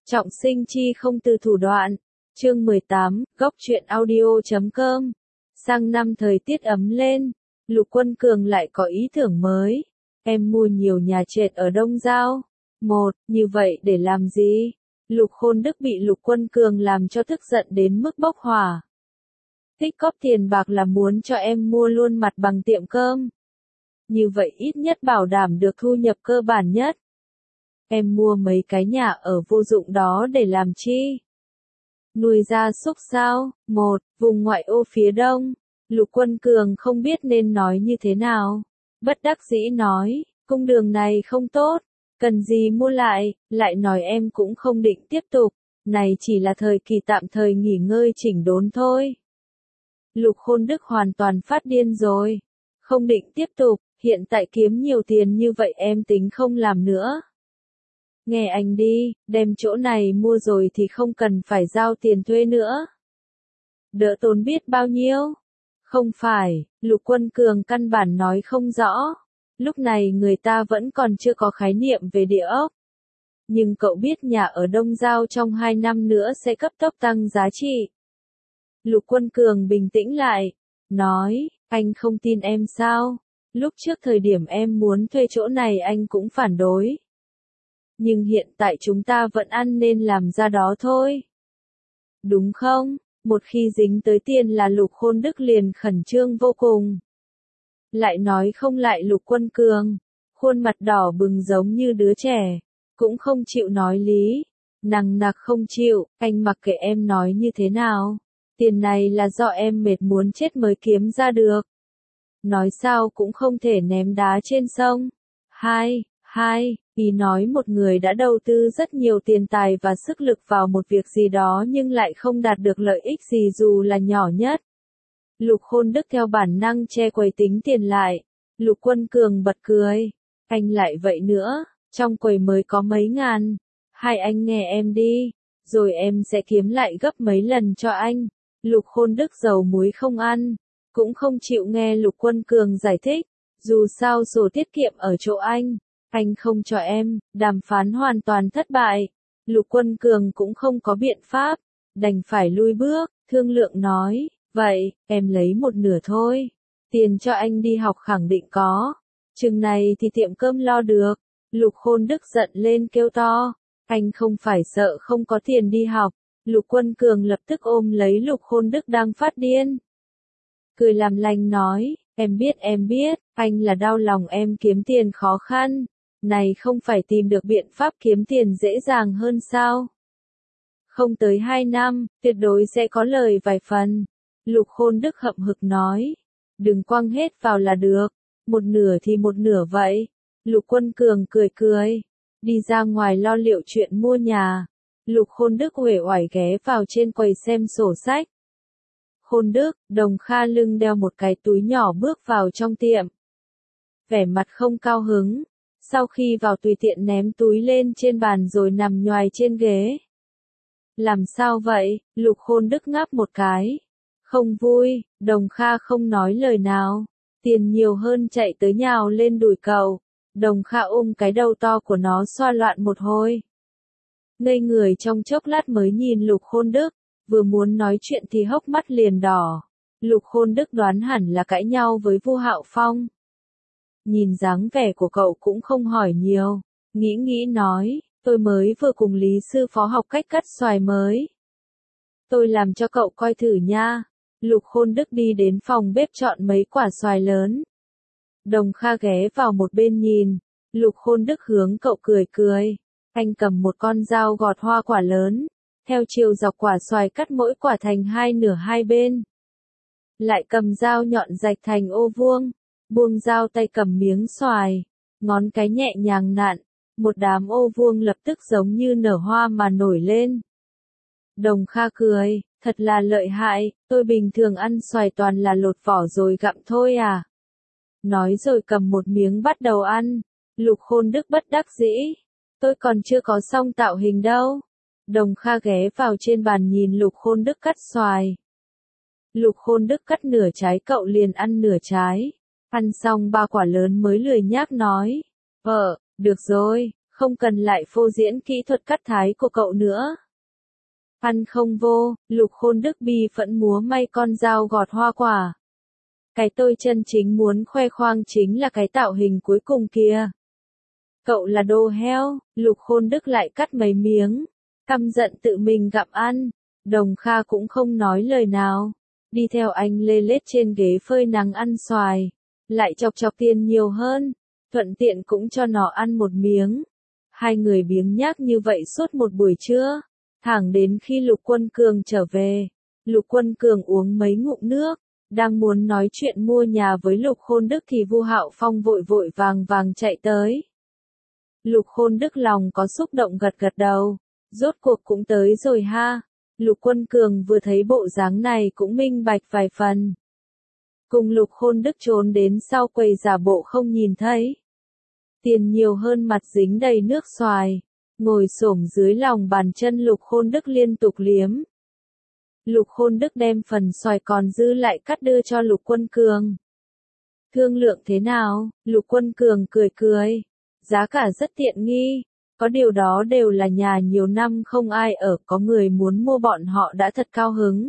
Trọng sinh chi không từ thủ đoạn. Chương 18, góc truyện audio.com. Sang năm thời tiết ấm lên, Lục Quân Cường lại có ý tưởng mới. Em mua nhiều nhà trệt ở Đông Giao. Như vậy để làm gì? Lục Khôn Đức bị Lục Quân Cường làm cho tức giận đến mức bốc hỏa. Tích cóp tiền bạc là muốn cho em mua luôn mặt bằng tiệm cơm. Như vậy ít nhất bảo đảm được thu nhập cơ bản nhất. Em mua mấy cái nhà ở vô dụng đó để làm chi? Nuôi gia súc sao? Vùng ngoại ô phía đông. Lục Quân Cường không biết nên nói như thế nào. Bất đắc dĩ nói, cung đường này không tốt, cần gì mua lại nói em cũng không định tiếp tục, này chỉ là thời kỳ tạm thời nghỉ ngơi chỉnh đốn thôi. Lục Khôn Đức hoàn toàn phát điên rồi. Không định tiếp tục, hiện tại kiếm nhiều tiền như vậy em tính không làm nữa. Nghe anh đi, đem chỗ này mua rồi thì không cần phải giao tiền thuê nữa. Đỡ tốn biết bao nhiêu? Không phải, Lục Quân Cường căn bản nói không rõ. Lúc này người ta vẫn còn chưa có khái niệm về địa ốc. Nhưng cậu biết nhà ở Đông Giao trong 2 năm nữa sẽ cấp tốc tăng giá trị. Lục Quân Cường bình tĩnh lại, nói, anh không tin em sao? Lúc trước thời điểm em muốn thuê chỗ này anh cũng phản đối. Nhưng hiện tại chúng ta vẫn ăn nên làm ra đó thôi. Đúng không? Một khi dính tới tiền là Lục Khôn Đức liền khẩn trương vô cùng. Lại nói không lại Lục Quân Cường, khuôn mặt đỏ bừng giống như đứa trẻ, cũng không chịu nói lý, nằng nặc không chịu, anh mặc kệ em nói như thế nào, tiền này là do em mệt muốn chết mới kiếm ra được. Nói sao cũng không thể ném đá trên sông. Ý nói một người đã đầu tư rất nhiều tiền tài và sức lực vào một việc gì đó nhưng lại không đạt được lợi ích gì dù là nhỏ nhất. Lục Khôn Đức theo bản năng che quầy tính tiền lại. Lục Quân Cường bật cười. Anh lại vậy nữa, trong quầy mới có mấy ngàn. Hai anh nghe em đi, rồi em sẽ kiếm lại gấp mấy lần cho anh. Lục Khôn Đức dầu muối không ăn, cũng không chịu nghe Lục Quân Cường giải thích. Dù sao sổ tiết kiệm ở chỗ anh không cho em, đàm phán hoàn toàn thất bại. Lục Quân Cường cũng không có biện pháp, đành phải lui bước, thương lượng nói, vậy, em lấy một nửa thôi. Tiền cho anh đi học khẳng định có. Chừng này thì tiệm cơm lo được. Lục Khôn Đức giận lên kêu to, anh không phải sợ không có tiền đi học. Lục Quân Cường lập tức ôm lấy Lục Khôn Đức đang phát điên. Cười làm lành nói, em biết, anh là đau lòng em kiếm tiền khó khăn. Này không phải tìm được biện pháp kiếm tiền dễ dàng hơn sao? Không tới 2 năm, tuyệt đối sẽ có lời vài phần. Lục Khôn Đức hậm hực nói. Đừng quăng hết vào là được. Một nửa thì một nửa vậy. Lục Quân Cường cười. Đi ra ngoài lo liệu chuyện mua nhà. Lục Khôn Đức uể oải ghé vào trên quầy xem sổ sách. Khôn Đức, Đồng Kha lưng đeo một cái túi nhỏ bước vào trong tiệm. Vẻ mặt không cao hứng. Sau khi vào tùy tiện ném túi lên trên bàn rồi nằm nhoài trên ghế. Làm sao vậy? Lục Khôn Đức ngáp một cái. Không vui, Đồng Kha không nói lời nào. Tiền nhiều hơn chạy tới nhào lên đùi cậu. Đồng Kha ôm cái đầu to của nó xoa loạn một hồi. Ngây người trong chốc lát mới nhìn Lục Khôn Đức. Vừa muốn nói chuyện thì hốc mắt liền đỏ. Lục Khôn Đức đoán hẳn là cãi nhau với Vu Hạo Phong. Nhìn dáng vẻ của cậu cũng không hỏi nhiều. Nghĩ nói, tôi mới vừa cùng Lý sư phó học cách cắt xoài mới. Tôi làm cho cậu coi thử nha. Lục Khôn Đức đi đến phòng bếp chọn mấy quả xoài lớn. Đồng Kha ghé vào một bên nhìn. Lục Khôn Đức hướng cậu cười. Anh cầm một con dao gọt hoa quả lớn. Theo chiều dọc quả xoài cắt mỗi quả thành 2 nửa hai bên. Lại cầm dao nhọn rạch thành ô vuông. Buông dao tay cầm miếng xoài. Ngón cái nhẹ nhàng nặn. Một đám ô vuông lập tức giống như nở hoa mà nổi lên. Đồng Kha cười, thật là lợi hại, tôi bình thường ăn xoài toàn là lột vỏ rồi gặm thôi à. Nói rồi cầm một miếng bắt đầu ăn. Lục Khôn Đức bất đắc dĩ. Tôi còn chưa có xong tạo hình đâu. Đồng Kha ghé vào trên bàn nhìn Lục Khôn Đức cắt xoài. Lục Khôn Đức cắt nửa trái cậu liền ăn nửa trái. Ăn xong 3 quả lớn mới lười nhác nói. Được rồi, Không cần lại phô diễn kỹ thuật cắt thái của cậu nữa. Ăn không vô, Lục Khôn Đức bi phẫn múa may con dao gọt hoa quả. Cái tôi chân chính muốn khoe khoang chính là cái tạo hình cuối cùng kia. Cậu là đồ heo, Lục Khôn Đức lại cắt mấy miếng, căm giận tự mình gặm ăn. Đồng Kha cũng không nói lời nào, đi theo anh lê lết trên ghế phơi nắng ăn xoài, lại chọc chọc Tiền Nhiều Hơn, thuận tiện cũng cho nó ăn một miếng. Hai người biếng nhác như vậy suốt một buổi trưa, thẳng đến khi Lục Quân Cường trở về. Lục Quân Cường uống mấy ngụm nước, đang muốn nói chuyện mua nhà với Lục Khôn Đức thì Vu Hạo Phong vội vội vàng vàng chạy tới. Lục Khôn Đức lòng có xúc động gật gật đầu, rốt cuộc cũng tới rồi ha. Lục Quân Cường vừa thấy bộ dáng này cũng minh bạch vài phần. Cùng Lục Khôn Đức trốn đến sau quầy giả bộ không nhìn thấy. Tiền Nhiều Hơn mặt dính đầy nước xoài, ngồi xổm dưới lòng bàn chân Lục Khôn Đức liên tục liếm. Lục Khôn Đức đem phần xoài còn dư lại cắt đưa cho Lục Quân Cường. Thương lượng thế nào? Lục Quân Cường cười cười. Giá cả rất tiện nghi, có điều đó đều là nhà nhiều năm không ai ở, có người muốn mua bọn họ đã thật cao hứng.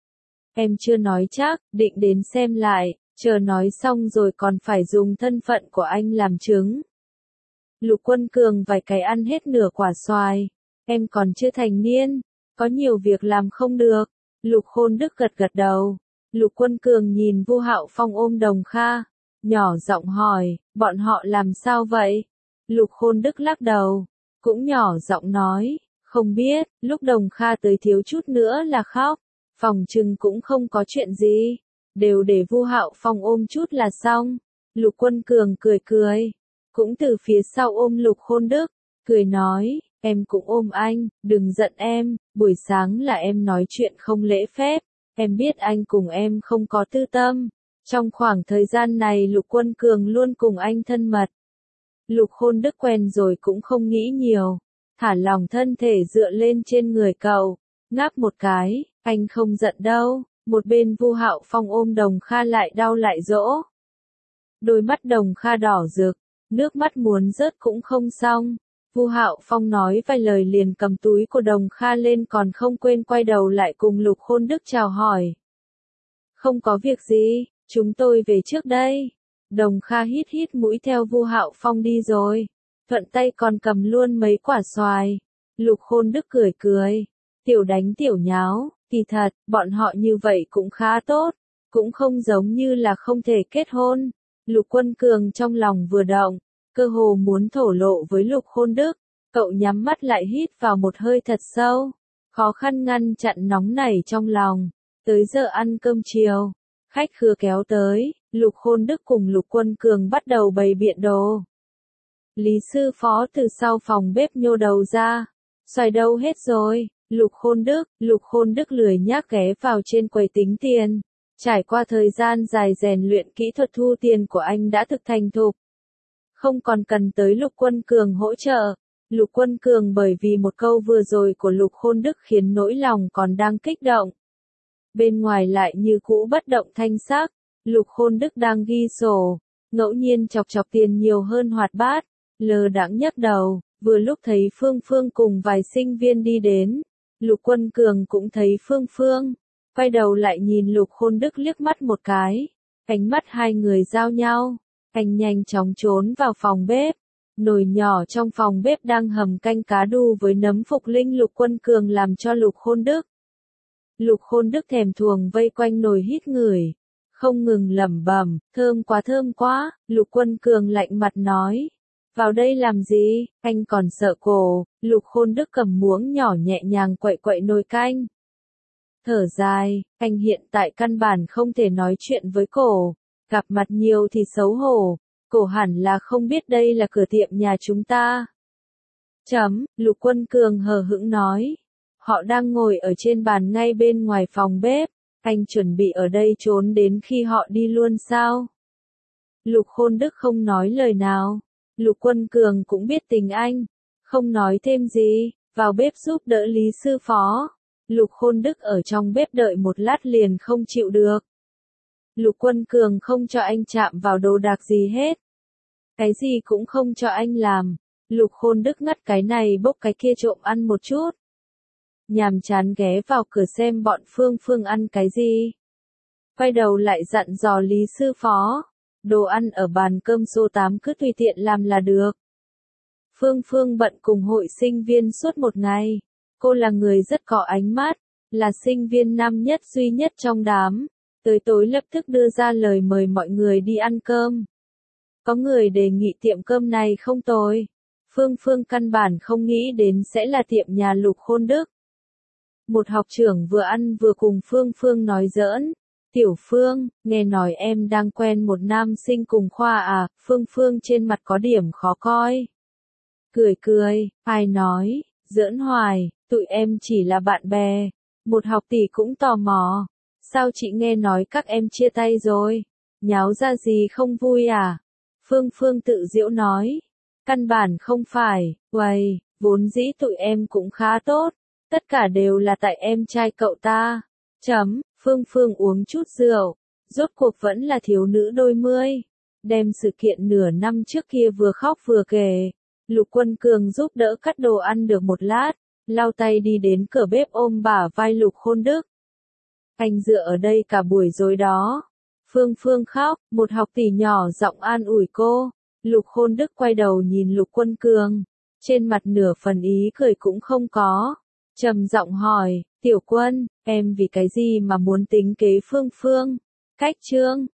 Em chưa nói chắc, định đến xem lại, chờ nói xong rồi còn phải dùng thân phận của anh làm chứng. Lục Quân Cường vài cái ăn hết nửa quả xoài. Em còn chưa thành niên, có nhiều việc làm không được. Lục Khôn Đức gật gật đầu. Lục Quân Cường nhìn Vu Hạo Phong ôm Đồng Kha, nhỏ giọng hỏi, bọn họ làm sao vậy? Lục Khôn Đức lắc đầu, cũng nhỏ giọng nói, không biết, lúc Đồng Kha tới thiếu chút nữa là khóc, phòng trừng cũng không có chuyện gì, đều để Vu Hạo Phong ôm chút là xong. Lục Quân Cường cười cười, cũng từ phía sau ôm Lục Khôn Đức, cười nói, em cũng ôm anh, đừng giận em, buổi sáng là em nói chuyện không lễ phép, em biết anh cùng em không có tư tâm. Trong khoảng thời gian này Lục Quân Cường luôn cùng anh thân mật. Lục Khôn Đức quen rồi cũng không nghĩ nhiều, thả lỏng thân thể dựa lên trên người cậu, ngáp một cái, anh không giận đâu. Một bên Vu Hạo Phong ôm Đồng Kha lại đau lại dỗ. Đôi mắt Đồng Kha đỏ rực, nước mắt muốn rớt cũng không xong. Vu Hạo Phong nói vài lời liền cầm túi của Đồng Kha lên còn không quên quay đầu lại cùng Lục Khôn Đức chào hỏi. Không có việc gì, chúng tôi về trước đây. Đồng Kha hít hít mũi theo Vu Hạo Phong đi rồi, thuận tay còn cầm luôn mấy quả xoài. Lục Khôn Đức cười cười, tiểu đánh tiểu nháo, kỳ thật, bọn họ như vậy cũng khá tốt, cũng không giống như là không thể kết hôn. Lục Quân Cường trong lòng vừa động, cơ hồ muốn thổ lộ với Lục Khôn Đức, cậu nhắm mắt lại hít vào một hơi thật sâu, khó khăn ngăn chặn nóng nảy trong lòng. Tới giờ ăn cơm chiều, khách khứa kéo tới, Lục Khôn Đức cùng Lục Quân Cường bắt đầu bày biện đồ. Lý sư phó từ sau phòng bếp nhô đầu ra, xoài đâu hết rồi? Lục Khôn Đức lười nhác ghé vào trên quầy tính tiền. Trải qua thời gian dài rèn luyện kỹ thuật thu tiền của anh đã thực thành thục. Không còn cần tới Lục Quân Cường hỗ trợ. Lục Quân Cường bởi vì một câu vừa rồi của Lục Khôn Đức khiến nỗi lòng còn đang kích động. Bên ngoài lại như cũ bất động thanh sắc. Lục Khôn Đức đang ghi sổ, ngẫu nhiên chọc chọc Tiền Nhiều Hơn hoạt bát, lơ đãng nhấc đầu, vừa lúc thấy Phương Phương cùng vài sinh viên đi đến. Lục Quân Cường cũng thấy Phương Phương, quay đầu lại nhìn Lục Khôn Đức liếc mắt một cái, ánh mắt hai người giao nhau, anh nhanh chóng trốn vào phòng bếp. Nồi nhỏ trong phòng bếp đang hầm canh cá đu với nấm phục linh Lục Quân Cường làm cho Lục Khôn Đức. Lục Khôn Đức thèm thuồng vây quanh nồi hít ngửi, không ngừng lẩm bẩm, thơm quá. Lục Quân Cường lạnh mặt nói, vào đây làm gì, anh còn sợ cổ. Lục Khôn Đức cầm muỗng nhỏ nhẹ nhàng quậy quậy nồi canh. Thở dài, anh hiện tại căn bản không thể nói chuyện với cổ, gặp mặt nhiều thì xấu hổ, cổ hẳn là không biết đây là cửa tiệm nhà chúng ta. Lục Quân Cường hờ hững nói, họ đang ngồi ở trên bàn ngay bên ngoài phòng bếp, anh chuẩn bị ở đây trốn đến khi họ đi luôn sao? Lục Khôn Đức không nói lời nào. Lục Quân Cường cũng biết tình anh, không nói thêm gì, vào bếp giúp đỡ Lý sư phó. Lục Khôn Đức ở trong bếp đợi một lát liền không chịu được. Lục Quân Cường không cho anh chạm vào đồ đạc gì hết. Cái gì cũng không cho anh làm. Lục Khôn Đức ngắt cái này bốc cái kia trộm ăn một chút. Nhàm chán ghé vào cửa xem bọn Phương Phương ăn cái gì. Quay đầu lại dặn dò Lý sư phó. Đồ ăn ở bàn cơm số 8 cứ tùy tiện làm là được. Phương Phương bận cùng hội sinh viên suốt một ngày. Cô là người rất có ánh mắt, là sinh viên năm nhất duy nhất trong đám. Tới tối lập tức đưa ra lời mời mọi người đi ăn cơm. Có người đề nghị tiệm cơm này không tồi. Phương Phương căn bản không nghĩ đến sẽ là tiệm nhà Lục Khôn Đức. Một học trưởng vừa ăn vừa cùng Phương Phương nói giỡn. Tiểu Phương, nghe nói em đang quen một nam sinh cùng khoa à, Phương Phương trên mặt có điểm khó coi. Cười cười, ai nói, giỡn hoài, tụi em chỉ là bạn bè. Một học tỷ cũng tò mò. Sao chị nghe nói các em chia tay rồi? Nháo ra gì không vui à? Phương Phương tự giễu nói. Căn bản không phải, uầy, vốn dĩ tụi em cũng khá tốt. Tất cả đều là tại em trai cậu ta. Phương Phương uống chút rượu. Rốt cuộc vẫn là thiếu nữ đôi mươi. Đem sự kiện nửa năm trước kia vừa khóc vừa kể. Lục Quân Cường giúp đỡ cắt đồ ăn được một lát. Lau tay đi đến cửa bếp ôm bả vai Lục Khôn Đức. Anh dựa ở đây cả buổi rồi đó. Phương Phương khóc, một học tỷ nhỏ giọng an ủi cô. Lục Khôn Đức quay đầu nhìn Lục Quân Cường. Trên mặt nửa phần ý cười cũng không có. Trầm giọng hỏi, Tiểu Quân, em vì cái gì mà muốn tính kế Phương Phương? Cách Trương,